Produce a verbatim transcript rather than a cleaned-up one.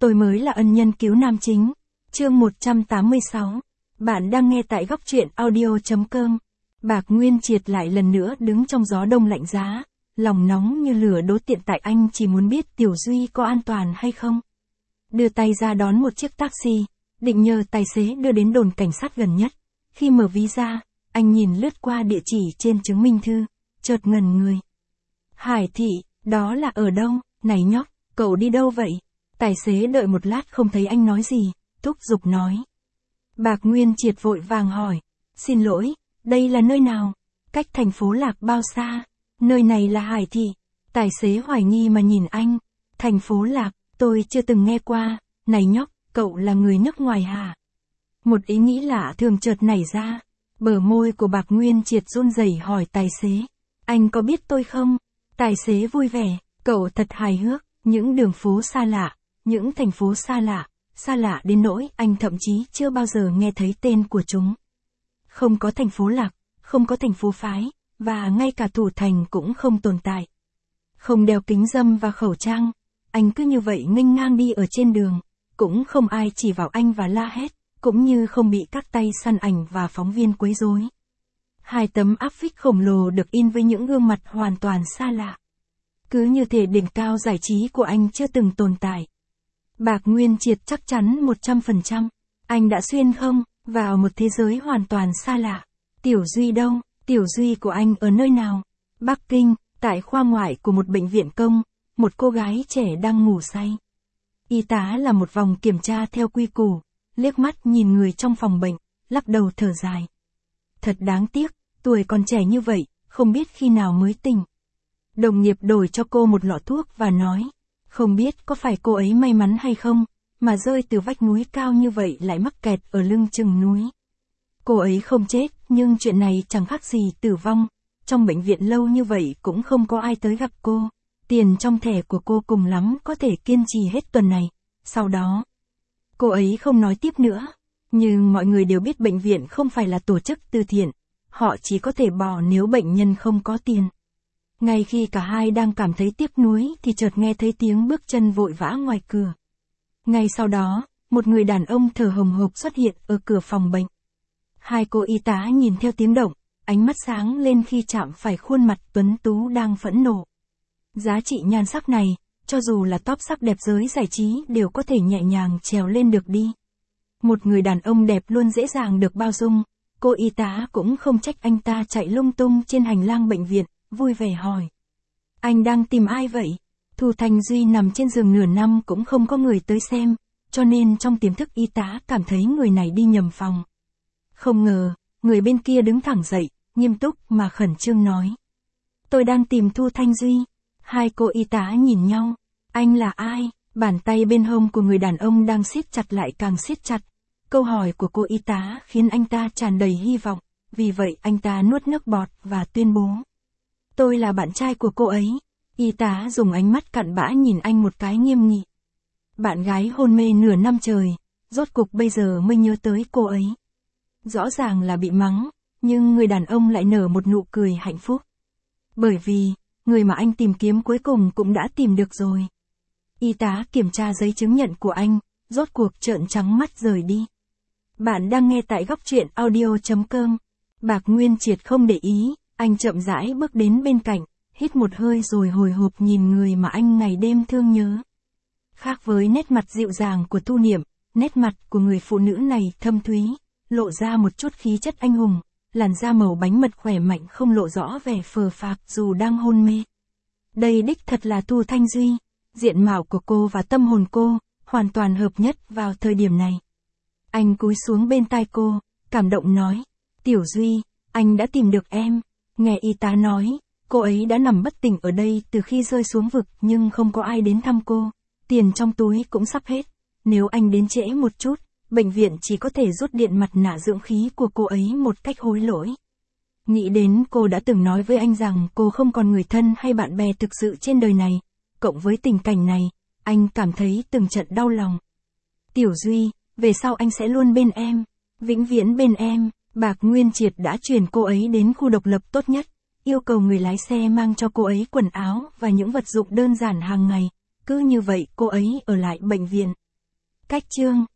tôi mới là ân nhân cứu nam chính. Chương một trăm tám mươi sáu. Bạn đang nghe tại góc truyện audio.com. Bạc Nguyên Triệt lại lần nữa đứng trong gió đông lạnh giá, lòng nóng như lửa đốt tiện tại anh chỉ muốn biết Tiểu Duy có an toàn hay không. Đưa tay ra đón một chiếc taxi, định nhờ tài xế đưa đến đồn cảnh sát gần nhất. Khi mở ví ra, anh nhìn lướt qua địa chỉ trên chứng minh thư, chợt ngẩn người. Hải Thị, đó là ở đâu? Này nhóc, cậu đi đâu vậy? Tài xế đợi một lát không thấy anh nói gì, thúc giục nói. Bạc Nguyên Triệt vội vàng hỏi, xin lỗi, đây là nơi nào? Cách thành phố Lạc bao xa? Nơi này là Hải Thị. Tài xế hoài nghi mà nhìn anh. Thành phố Lạc, tôi chưa từng nghe qua. Này nhóc, cậu là người nước ngoài hả? Một ý nghĩ lạ thường chợt nảy ra. Bờ môi của Bạc Nguyên Triệt run rẩy hỏi tài xế. Anh có biết tôi không? Tài xế vui vẻ, cậu thật hài hước. Những đường phố xa lạ, những thành phố xa lạ, xa lạ đến nỗi anh thậm chí chưa bao giờ nghe thấy tên của chúng. Không có thành phố Lạc, không có thành phố Phái, và ngay cả thủ thành cũng không tồn tại. Không đeo kính râm và khẩu trang, anh cứ như vậy nghênh ngang đi ở trên đường, cũng không ai chỉ vào anh và la hét, cũng như không bị các tay săn ảnh và phóng viên quấy rối. Hai tấm áp phích khổng lồ được in với những gương mặt hoàn toàn xa lạ. Cứ như thể đỉnh cao giải trí của anh chưa từng tồn tại. Bạc Nguyên Triệt chắc chắn một trăm phần trăm, anh đã xuyên không, vào một thế giới hoàn toàn xa lạ. Tiểu Duy đâu? Tiểu Duy của anh ở nơi nào? Bắc Kinh, tại khoa ngoại của một bệnh viện công, một cô gái trẻ đang ngủ say. Y tá làm một vòng kiểm tra theo quy củ, liếc mắt nhìn người trong phòng bệnh, lắc đầu thở dài. Thật đáng tiếc, tuổi còn trẻ như vậy, không biết khi nào mới tỉnh. Đồng nghiệp đổi cho cô một lọ thuốc và nói, không biết có phải cô ấy may mắn hay không, mà rơi từ vách núi cao như vậy lại mắc kẹt ở lưng chừng núi. Cô ấy không chết, nhưng chuyện này chẳng khác gì tử vong. Trong bệnh viện lâu như vậy cũng không có ai tới gặp cô. Tiền trong thẻ của cô cùng lắm có thể kiên trì hết tuần này. Sau đó, cô ấy không nói tiếp nữa. Nhưng mọi người đều biết bệnh viện không phải là tổ chức từ thiện. Họ chỉ có thể bỏ nếu bệnh nhân không có tiền. Ngay khi cả hai đang cảm thấy tiếc nuối thì chợt nghe thấy tiếng bước chân vội vã ngoài cửa. Ngay sau đó, một người đàn ông thở hồng hộc xuất hiện ở cửa phòng bệnh. Hai cô y tá nhìn theo tiếng động, ánh mắt sáng lên khi chạm phải khuôn mặt tuấn tú đang phẫn nộ. Giá trị nhan sắc này, cho dù là top sắc đẹp giới giải trí đều có thể nhẹ nhàng trèo lên được đi. Một người đàn ông đẹp luôn dễ dàng được bao dung, cô y tá cũng không trách anh ta chạy lung tung trên hành lang bệnh viện, vui vẻ hỏi. Anh đang tìm ai vậy? Thu Thanh Duy nằm trên giường nửa năm cũng không có người tới xem, cho nên trong tiềm thức y tá cảm thấy người này đi nhầm phòng. Không ngờ, người bên kia đứng thẳng dậy, nghiêm túc mà khẩn trương nói. Tôi đang tìm Thu Thanh Duy. Hai cô y tá nhìn nhau. Anh là ai? Bàn tay bên hông của người đàn ông đang siết chặt lại càng siết chặt. Câu hỏi của cô y tá khiến anh ta tràn đầy hy vọng, vì vậy anh ta nuốt nước bọt và tuyên bố. Tôi là bạn trai của cô ấy. Y tá dùng ánh mắt cặn bã nhìn anh một cái nghiêm nghị. Bạn gái hôn mê nửa năm trời, rốt cục bây giờ mới nhớ tới cô ấy. Rõ ràng là bị mắng, nhưng người đàn ông lại nở một nụ cười hạnh phúc. Bởi vì, người mà anh tìm kiếm cuối cùng cũng đã tìm được rồi. Y tá kiểm tra giấy chứng nhận của anh, rốt cuộc trợn trắng mắt rời đi. Bạn đang nghe tại góc truyện audio.com. Bạc Nguyên Triệt không để ý, anh chậm rãi bước đến bên cạnh, hít một hơi rồi hồi hộp nhìn người mà anh ngày đêm thương nhớ. Khác với nét mặt dịu dàng của Thu Niệm, nét mặt của người phụ nữ này thâm thúy, lộ ra một chút khí chất anh hùng, làn da màu bánh mật khỏe mạnh không lộ rõ vẻ phờ phạc dù đang hôn mê. Đây đích thật là Thu Thanh Duy, diện mạo của cô và tâm hồn cô, hoàn toàn hợp nhất vào thời điểm này. Anh cúi xuống bên tai cô, cảm động nói, Tiểu Duy, anh đã tìm được em. Nghe y tá nói, cô ấy đã nằm bất tỉnh ở đây từ khi rơi xuống vực nhưng không có ai đến thăm cô, tiền trong túi cũng sắp hết. Nếu anh đến trễ một chút, bệnh viện chỉ có thể rút điện mặt nạ dưỡng khí của cô ấy một cách hối lỗi. Nghĩ đến cô đã từng nói với anh rằng cô không còn người thân hay bạn bè thực sự trên đời này, cộng với tình cảnh này, anh cảm thấy từng trận đau lòng. Tiểu Duy, về sau anh sẽ luôn bên em, vĩnh viễn bên em. Bạc Nguyên Triệt đã chuyển cô ấy đến khu độc lập tốt nhất, yêu cầu người lái xe mang cho cô ấy quần áo và những vật dụng đơn giản hàng ngày. Cứ như vậy cô ấy ở lại bệnh viện. Cách chương